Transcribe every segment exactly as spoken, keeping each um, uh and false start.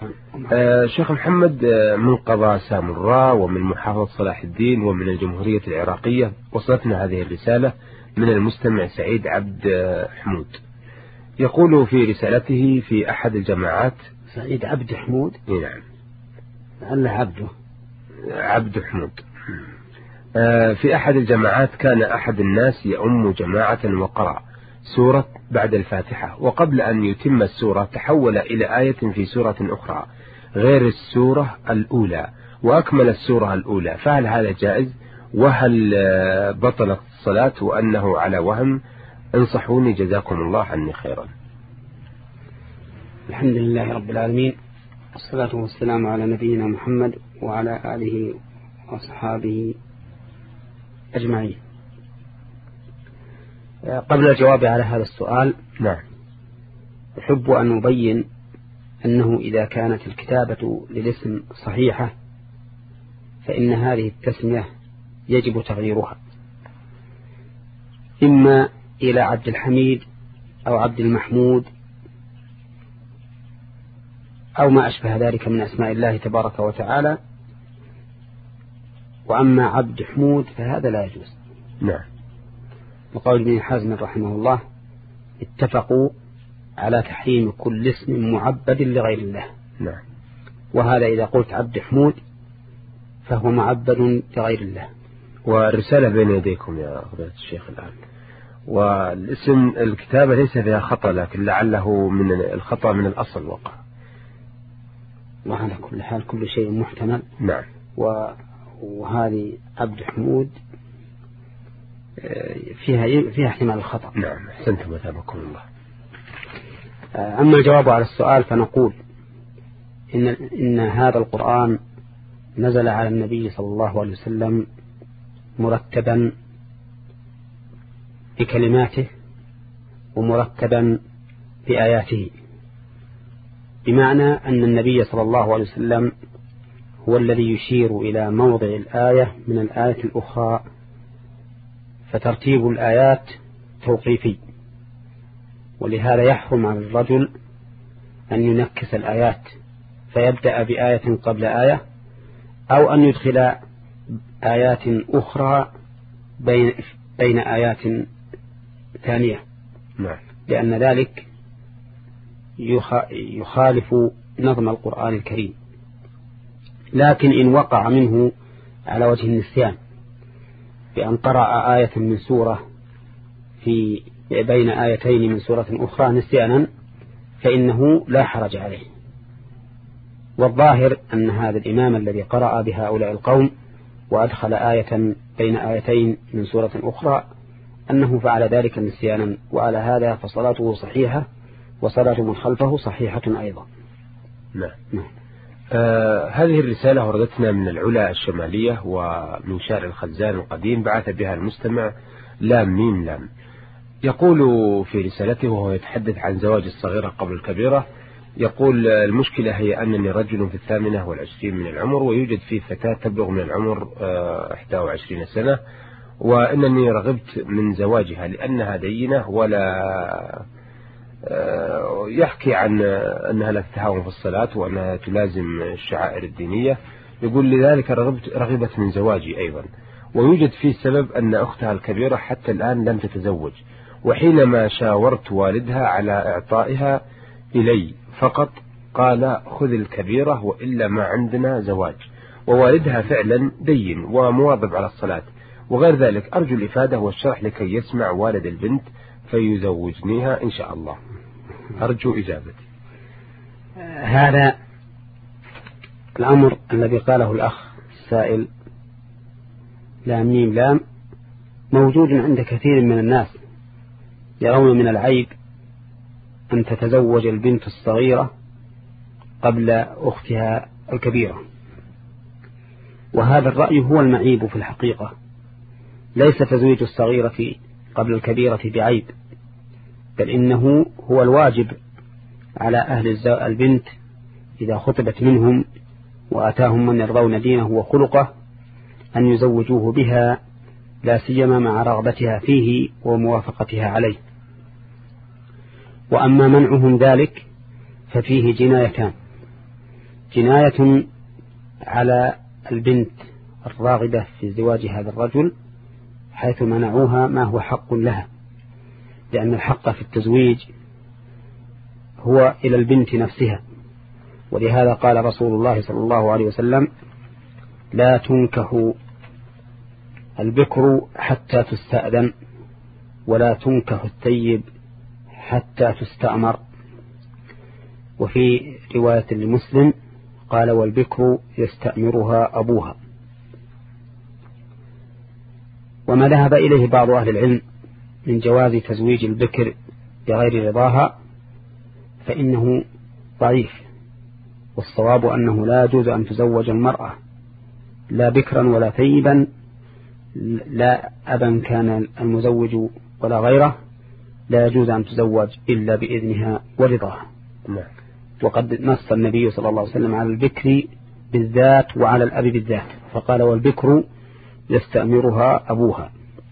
آه شيخ محمد، من قضاء سامراء ومن محافظة صلاح الدين ومن الجمهورية العراقية وصلتنا هذه الرسالة من المستمع سعيد عبد حمود. يقول في رسالته: في أحد الجماعات. سعيد عبد حمود؟ نعم، لعل عبده عبد حمود. في أحد الجماعات كان أحد الناس يؤم جماعة وقرأ سورة بعد الفاتحة، وقبل أن يتم السورة تحول إلى آية في سورة أخرى غير السورة الأولى وأكمل السورة الأولى، فهل هذا جائز؟ وهل بطلت الصلاة وأنه على وهم؟ انصحوني جزاكم الله عني خيرا. الحمد لله رب العالمين، والصلاة والسلام على نبينا محمد وعلى آله وأصحابه أجمعين. قبل الجواب على هذا السؤال، نعم، أحب أن أبين أنه إذا كانت الكتابة للاسم صحيحة فإن هذه التسمية يجب تغييرها، إما إلى عبد الحميد أو عبد المحمود أو ما أشبه ذلك من أسماء الله تبارك وتعالى. وأما عبد حمود فهذا لا يجوز. نعم. وقول ابن حزم رحمه الله: اتفقوا على تحريم كل اسم معبد لغير الله. نعم. وهذا إذا قلت عبد حمود فهو معبد لغير الله. والرسالة بين يديكم يا فضيلة الشيخ الآن، والاسم الكتابة ليس فيها خطأ، لكن لعله من الخطأ من الأصل وقع. وعلى كل حال كل شيء محتمل. نعم. وهذه عبد حمود فيها فيها احتمال الخطأ. نعم، أحسنتم وثابكم الله. أما الجواب على السؤال فنقول إن إن هذا القرآن نزل على النبي صلى الله عليه وسلم مرتبا بكلماته ومرتبا بآياته، بمعنى أن النبي صلى الله عليه وسلم هو الذي يشير إلى موضع الآية من الآية الأخرى، فترتيب الآيات توقيفي، ولهذا يحرم على الرجل أن ينكس الآيات فيبدأ بآية قبل آية، أو أن يدخل آيات أخرى بين, بين آيات ثانية. نعم. لأن ذلك يخالف نظم القرآن الكريم. لكن إن وقع منه على وجه النسيان بأن قرأ آية من سورة في بين آيتين من سورة أخرى نسيانا فإنه لا حرج عليه. والظاهر أن هذا الإمام الذي قرأ بهؤلاء القوم وأدخل آية بين آيتين من سورة أخرى أنه فعل ذلك نسيانا، وعلى هذا فصلاته صحيحة وصلاة من خلفه صحيحة أيضا. نعم. نعم. آه هذه الرسالة وردتنا من العلا الشمالية ومن شارع الخزان القديم، بعث بها المستمع لام ميم لام. يقول في رسالته وهو يتحدث عن زواج الصغيرة قبل الكبيرة، يقول: المشكلة هي أنني رجل في الثامنة والعشرين من العمر، ويوجد في فتاة تبلغ من العمر إحدى وعشرين سنة، وأنني رغبت من زواجها لأنها دينة ولا يحكي عن أنها لا تتهاون في الصلاة وأنها تلازم الشعائر الدينية. يقول: لذلك رغبت رغبت من زواجي أيضا. ويوجد فيه سبب أن أختها الكبيرة حتى الآن لم تتزوج، وحينما شاورت والدها على إعطائها إلي فقط قال: خذ الكبيرة وإلا ما عندنا زواج. ووالدها فعلا دين ومواظب على الصلاة وغير ذلك. أرجو الإفادة والشرح لكي يسمع والد البنت فيزوجنيها إن شاء الله. أرجو إجابتي. هذا الأمر الذي قاله الأخ السائل لام ميم لام موجود عند كثير من الناس، يرون من العيب أن تتزوج البنت الصغيرة قبل أختها الكبيرة، وهذا الرأي هو المعيب في الحقيقة. ليس تزويج الصغيرة قبل الكبيرة بعيب، بل إنه هو الواجب على أهل البنت إذا خطبت منهم وآتاهم من يرضون دينه وخلقه أن يزوجوه بها، لا سيما مع رغبتها فيه وموافقتها عليه. وأما منعهم ذلك ففيه جنايتان: جناية على البنت الراغبة في زواج هذا الرجل حيث منعوها ما هو حق لها، لأن الحق في التزويج هو إلى البنت نفسها، ولهذا قال رسول الله صلى الله عليه وسلم: لا تنكح البكر حتى تستأذن، ولا تنكح الثيب حتى تستأمر. وفي رواية لمسلم قال: والبكر يستأمرها أبوها. وما ذهب إليه بعض أهل العلم من جواز تزويج البكر بغير رضاها فإنه ضعيف، والصواب أنه لا يجوز أن تزوج المرأة لا بكرا ولا ثيبا، لا أبا كان المزوج ولا غيره، لا يجوز أن تزوج إلا بإذنها ورضاها. وقد نص النبي صلى الله عليه وسلم على البكر بالذات وعلى الأب بالذات، فقال: والبكر يستأمرها أبوها.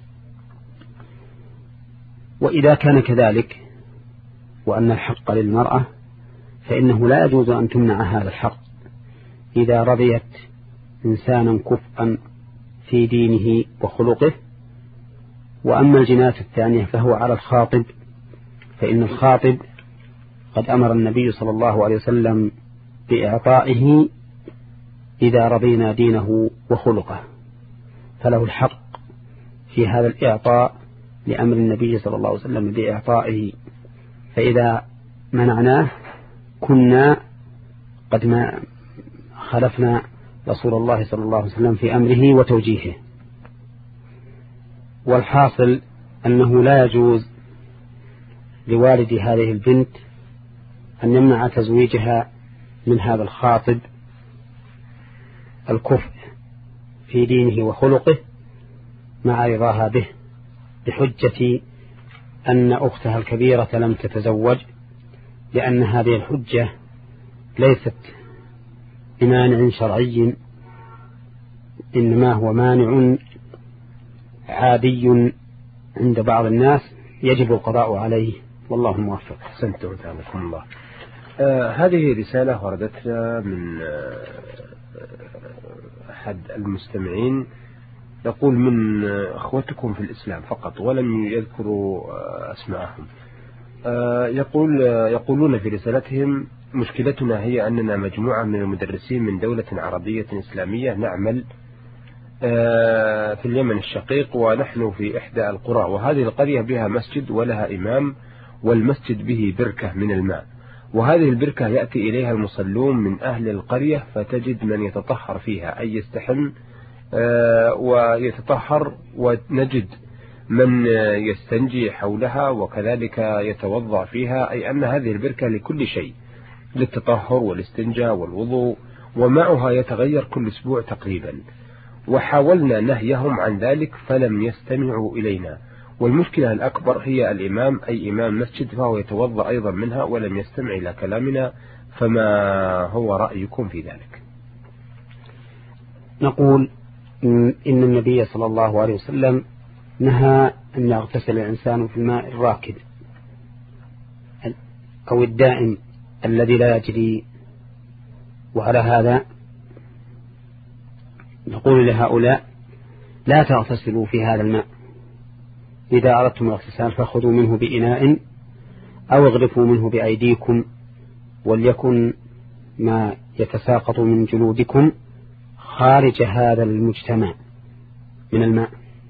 وإذا كان كذلك وأن الحق للمرأة فإنه لا يجوز أن تمنع هذا الحق إذا رضيت إنسانا كفءا في دينه وخلقه. وأما الجناية الثانية فهو على الخاطب، فإن الخاطب قد أمر النبي صلى الله عليه وسلم بإعطائه إذا رضينا دينه وخلقه، فله الحق في هذا الإعطاء لأمر النبي صلى الله عليه وسلم بإعطائه، فإذا منعناه كنا قد ما خلفنا رسول الله صلى الله عليه وسلم في أمره وتوجيهه. والحاصل أنه لا يجوز لوالد هذه البنت أن يمنع تزويجها من هذا الخاطب الكفء في دينه وخلقه مع رضاها به، بحجة أن أختها الكبيرة لم تتزوج، لأن هذه الحجة ليست بمانع شرعي، إنما هو مانع عادي عند بعض الناس يجب القضاء عليه، والله موفق. أحسنتم وتعالكم الله. آه هذه رسالة وردتنا من آه أحد المستمعين، يقول: من أخوتكم في الإسلام فقط، ولم يذكروا آه أسماءهم. آه يقول آه يقولون في رسالتهم: مشكلتنا هي أننا مجموعة من المدرسين من دولة عربية إسلامية نعمل في اليمن الشقيق، ونحن في إحدى القرى، وهذه القرية بها مسجد ولها إمام، والمسجد به بركة من الماء، وهذه البركة يأتي إليها المصلون من أهل القرية، فتجد من يتطهر فيها أي يستحم ويتطهر، ونجد من يستنجي حولها وكذلك يتوضأ فيها، أي أن هذه البركة لكل شيء، للتطهر والاستنجاء والوضوء، وماؤها يتغير كل أسبوع تقريبا. وحاولنا نهيهم عن ذلك فلم يستمعوا إلينا، والمشكلة الأكبر هي الإمام، أي إمام مسجد، فهو يتوضأ أيضا منها ولم يستمع إلى كلامنا، فما هو رأيكم في ذلك؟ نقول إن النبي صلى الله عليه وسلم نهى أن يغتسل الإنسان في الماء الراكد أو الدائم الذي لا يجري، وعلى هذا نقول لهؤلاء: لا تغتسلوا في هذا الماء، إذا أردتم الاغتسال فخذوا منه بإناء أو اغرفوا منه بأيديكم، وليكن ما يتساقط من جلودكم خارج هذا المجتمع من الماء،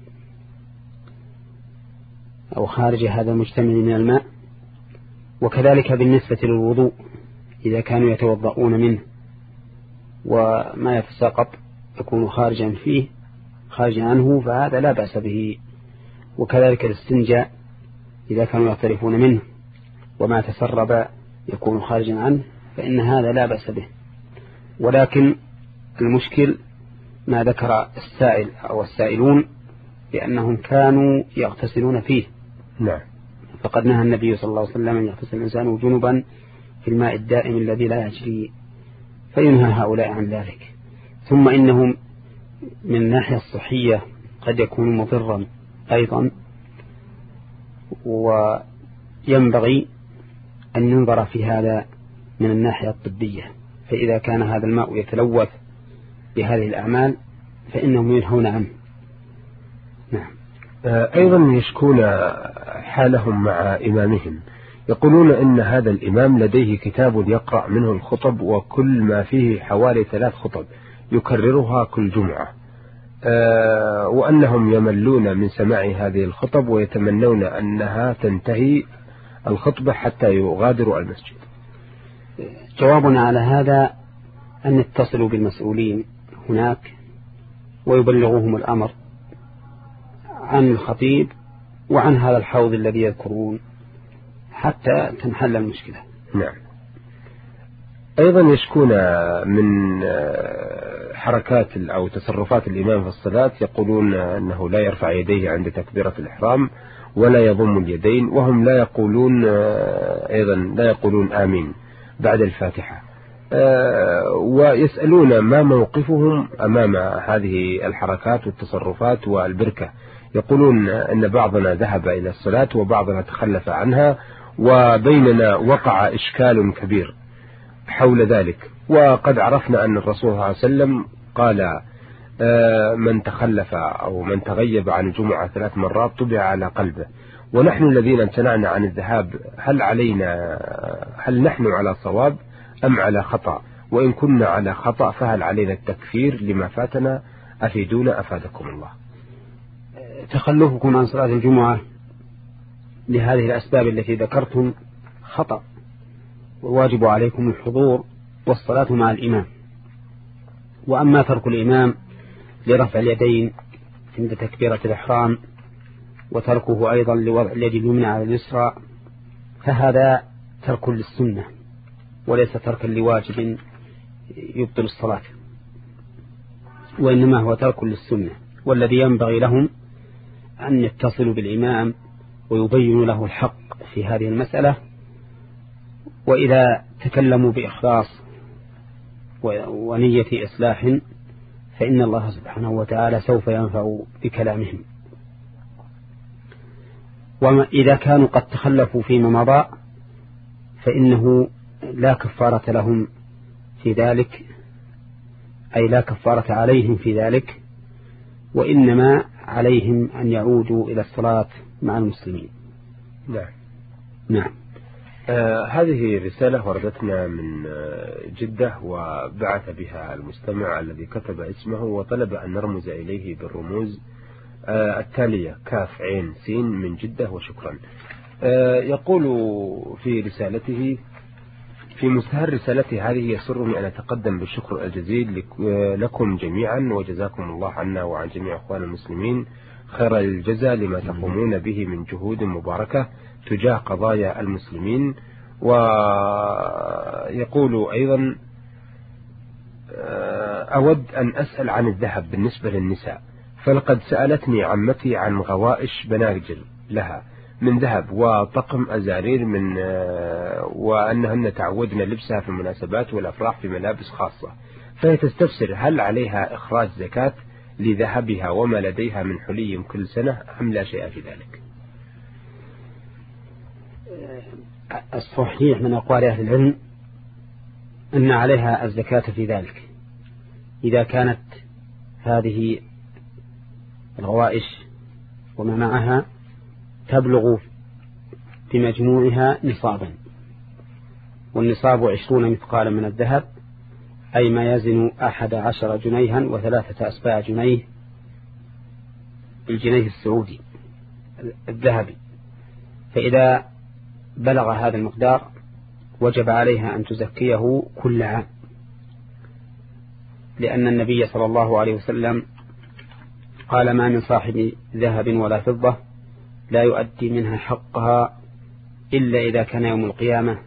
أو خارج هذا المجتمع من الماء. وكذلك بالنسبة للوضوء، إذا كانوا يتوضؤون منه وما يتساقط يكون خارجا فيه خارجا عنه، فهذا لا بأس به. وكذلك الاستنجاء، إذا كانوا يغترفون منه وما تسرب يكون خارجا عنه، فإن هذا لا بأس به. ولكن المشكل ما ذكر السائل أو السائلون بأنهم كانوا يغتسلون فيه. نعم. فقد نهى النبي صلى الله عليه وسلم أن يغتسل الإنسان جنبا في الماء الدائم الذي لا يجري، فينهى هؤلاء عن ذلك. ثم إنهم من الناحية الصحية قد يكون مضرا أيضا، وينبغي أن ينظر في هذا من الناحية الطبية، فإذا كان هذا الماء يتلوث بهذه الأعمال فإنهم ينهون عنه. نعم. أيضا يشكون حالهم مع إمامهم، يقولون إن هذا الإمام لديه كتاب يقرأ منه الخطب، وكل ما فيه حوالي ثلاث خطب يكررها كل جمعة، وأنهم يملون من سماع هذه الخطب ويتمنون أنها تنتهي الخطبة حتى يغادروا المسجد. جوابنا على هذا أن يتصلوا بالمسؤولين هناك ويبلغوهم الأمر عن الخطيب وعن هذا الحوض الذي يذكرون حتى تنحل المشكلة. نعم. أيضا يشكون من حركات أو تصرفات الإمام في الصلاة، يقولون أنه لا يرفع يديه عند تكبيرة الإحرام ولا يضم اليدين، وهم لا يقولون أيضا لا يقولون آمين بعد الفاتحة، ويسألون ما موقفهم أمام هذه الحركات والتصرفات والبركة. يقولون أن بعضنا ذهب إلى الصلاة وبعضنا تخلف عنها، وبيننا وقع إشكال كبير حول ذلك، وقد عرفنا أن الرسول صلى الله عليه وسلم قال من تخلف أو من تغيب عن الجمعة ثلاث مرات طبع على قلبه، ونحن الذين امتنعنا عن الذهاب هل علينا هل نحن على صواب أم على خطأ؟ وإن كنا على خطأ فهل علينا التكفير لما فاتنا؟ أفيدونا أفادكم الله. تخلفكم عن صلاة الجمعة لهذه الأسباب التي ذكرتم خطأ، والواجب عليكم الحضور والصلاة مع الإمام. وأما ترك الإمام لرفع اليدين عند تكبيرة الإحرام وتركه أيضا لوضع اليد اليمنى على اليسرى فهذا ترك للسنة وليس تركا لواجب يبطل الصلاة، وإنما هو ترك للسنة. والذي ينبغي لهم أن يتصلوا بالإمام ويبينوا له الحق في هذه المسألة، وإذا تكلموا بإخلاص ونية إصلاح فإن الله سبحانه وتعالى سوف ينفع بكلامهم. وإذا كانوا قد تخلفوا فيما مضى فإنه لا كفارة لهم في ذلك، أي لا كفارة عليهم في ذلك، وإنما عليهم أن يعودوا إلى الصلاة مع المسلمين. نعم. نعم. آه هذه رسالة وردتنا من آه جدة، وبعث بها المستمع الذي كتب اسمه وطلب أن نرمز إليه بالرموز آه التالية: كاف عين سين من جدة وشكرا. آه يقول في رسالته: في مستهل رسالتي هذه يسرني أن أتقدم بالشكر الجزيل لكم جميعا، وجزاكم الله عنا وعن جميع أخوان المسلمين خير الجزاء لما تقومون به من جهود مباركة تجاه قضايا المسلمين. ويقول أيضا: أود أن أسأل عن الذهب بالنسبة للنساء، فلقد سألتني عمتي عن غوائش بناجل لها من ذهب وطقم أزارير من وأنهن تعودن لبسها في المناسبات والأفراح في ملابس خاصة، فهي تستفسر هل عليها إخراج زكاة لذهبها وما لديها من حلي كل سنة أم لا شيء في ذلك؟ الصحيح من أقوال أهل العلم أن عليها الزكاة في ذلك إذا كانت هذه الغوائش وما معها تبلغ في مجموعها نصابا، والنصاب عشرون مثقالا من الذهب، أي ما يزن أحد عشر جنيها وثلاثة أسباع جنيه الجنيه السعودي الذهبي. فإذا بلغ هذا المقدار وجب عليها أن تزكيه كل عام، لأن النبي صلى الله عليه وسلم قال: ما من صاحب ذهب ولا فضة لا يؤدي منها حقها إلا إذا كان يوم القيامة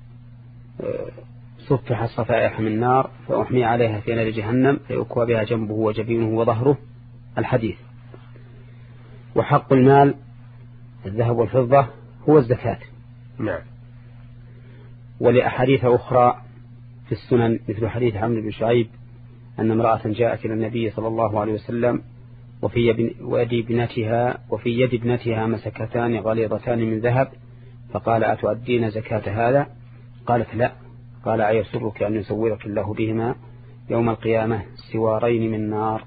صفح الصفائح من نار فأحمي عليها في نار جهنم فيكوى بها جنبه وجبينه وظهره، الحديث. وحق المال الذهب والفضة هو الزكاة. نعم. ولأحاديث أخرى في السنن مثل حديث عمرو بن شعيب أن امرأة جاءت إلى النبي صلى الله عليه وسلم وفي يد ابنتها وفي يد ابنتها مسكتان غليظتان من ذهب، فقال: أتؤدين زكاة هذا؟ قالت: لا. قال أيسرك أن يسورك الله بهما يوم القيامة سوارين من نار،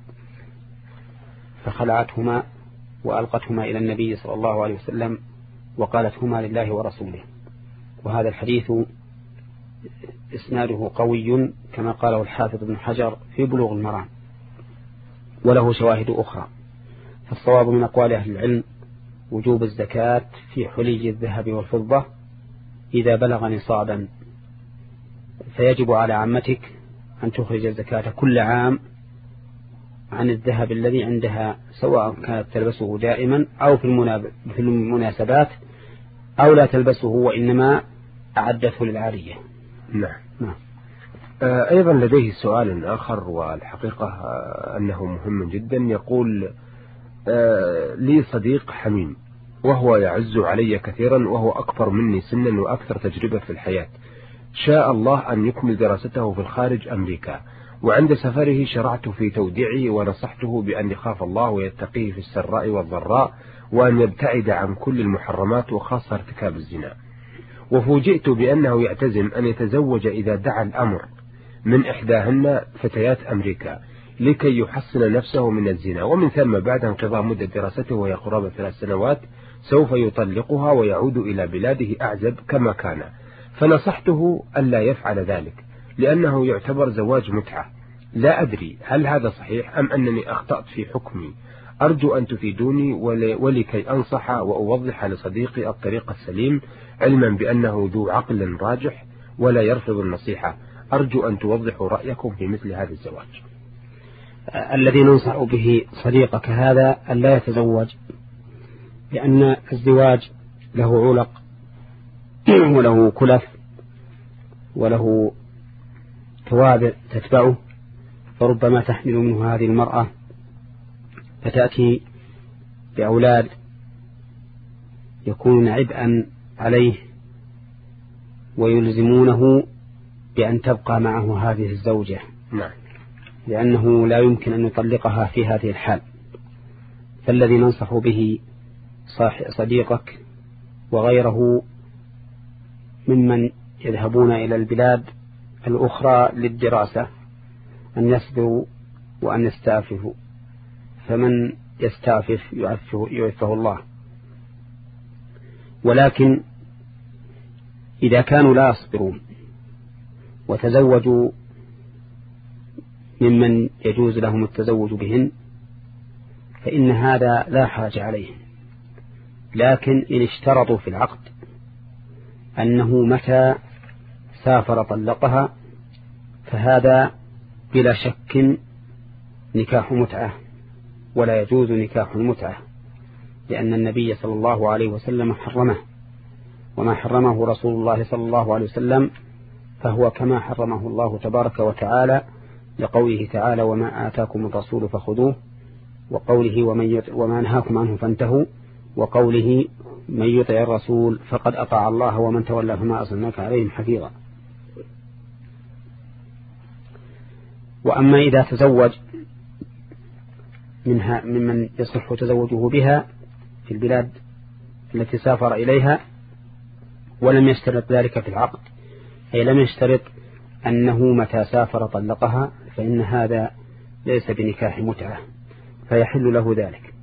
فخلعتهما وألقتهما إلى النبي صلى الله عليه وسلم وقالت هما لله ورسوله. وهذا الحديث إسناده قوي كما قاله الحافظ ابن حجر في بلوغ المرام، وله شواهد أخرى. فالصواب من أقوال أهل العلم وجوب الزكاة في حلي الذهب والفضة إذا بلغ نصابا، فيجب على عمتك أن تخرج الزكاة كل عام عن الذهب الذي عندها، سواء كانت تلبسه دائما أو في المناسبات أو لا تلبسه وإنما أعدته للعارية. نعم. نعم. أيضا لديه سؤال آخر، والحقيقة أنه مهم جدا. يقول لي صديق حميم وهو يعز علي كثيرا، وهو أكبر مني سنا وأكثر تجربة في الحياة. شاء الله أن يكمل دراسته في الخارج أمريكا، وعند سفره شرعت في توديعه ونصحته بأن يخاف الله ويتقيه في السراء والضراء، وأن يبتعد عن كل المحرمات وخاصة ارتكاب الزنا. وفوجئت بأنه يعتزم أن يتزوج إذا دعا الأمر من إحداهن فتيات أمريكا لكي يحصن نفسه من الزنا، ومن ثم بعد انقضاء مدة دراسته وهي قرابة ثلاث سنوات سوف يطلقها ويعود إلى بلاده أعزب كما كان. فنصحته ألا يفعل ذلك لأنه يعتبر زواج متعة. لا أدري هل هذا صحيح أم أنني أخطأت في حكمي. أرجو أن تفيدوني ولكي أنصح وأوضح لصديقي الطريق السليم، علما بأنه ذو عقل راجح ولا يرفض النصيحة. أرجو أن توضحوا رأيكم في مثل هذا الزواج. الذي ننصح به صديقك هذا أن لا يتزوج، لأن الزواج له علق وله كلف وله توابع تتبعه، فربما تحمل منه هذه المرأة فتأتي بأولاد يكون عبئا عليه ويلزمونه بأن تبقى معه هذه الزوجة. نعم. لأنه لا يمكن أن يطلقها في هذه الحال. فالذي ننصح به صديقك وغيره ممن يذهبون إلى البلاد الأخرى للدراسة أن يصبروا وأن يستعففوا، فمن يستعفف يعفه, يعفه الله. ولكن إذا كانوا لا يصبرون وتزوجوا ممن يجوز لهم التزوج بهن فإن هذا لا حرج عليهم. لكن إن اشترطوا في العقد أنه متى سافر طلقها فهذا بلا شك نكاح متعة، ولا يجوز نكاح المتعة، لأن النبي صلى الله عليه وسلم حرمه، وما حرمه رسول الله صلى الله عليه وسلم فهو كما حرمه الله تبارك وتعالى، لقوله تعالى وما آتاكم الرسول فخذوه، وقوله ومن وما نهاكم عنه فانتهوا، وقوله من يطع الرسول فقد أطاع الله ومن تولى فما أرسلناك عليهم حفيظا. وأما إذا تزوج منها ممن يصح تزوجه بها في البلاد التي سافر إليها ولم يشترط ذلك في العقد، أي لم يشترط أنه متى سافر طلقها، فإن هذا ليس بنكاح متعة فيحل له ذلك.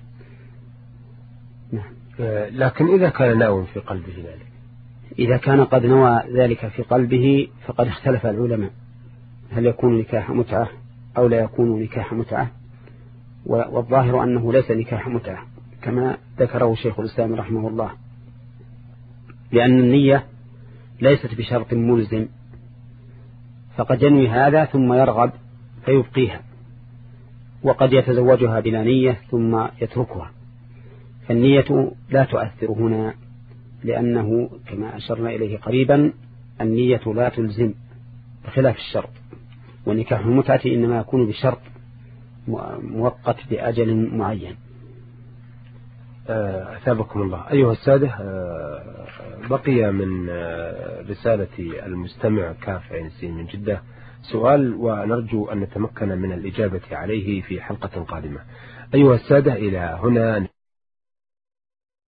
نعم. لكن إذا كان ناوٍ في قلبه ذلك، إذا كان قد نوى ذلك في قلبه فقد اختلف العلماء هل يكون نكاح متعة أو لا يكون نكاح متعة، والظاهر أنه ليس نكاح متعة كما ذكره شيخ الإسلام رحمه الله، لأن النية ليست بشرط ملزم، فقد ينوي هذا ثم يرغب فيبقيها، وقد يتزوجها بلا نية ثم يتركها، فالنية لا تؤثر هنا، لأنه كما أشرنا إليه قريبا النية لا تلزم بخلاف الشرط، ونكاح المتعة إنما يكون بشرط مؤقت بأجل معين. أثابكم الله. أيها السادة، بقي من رسالة المستمع كاف عين السين من جدة سؤال، ونرجو أن نتمكن من الإجابة عليه في حلقة قادمة. أيها السادة، إلى هنا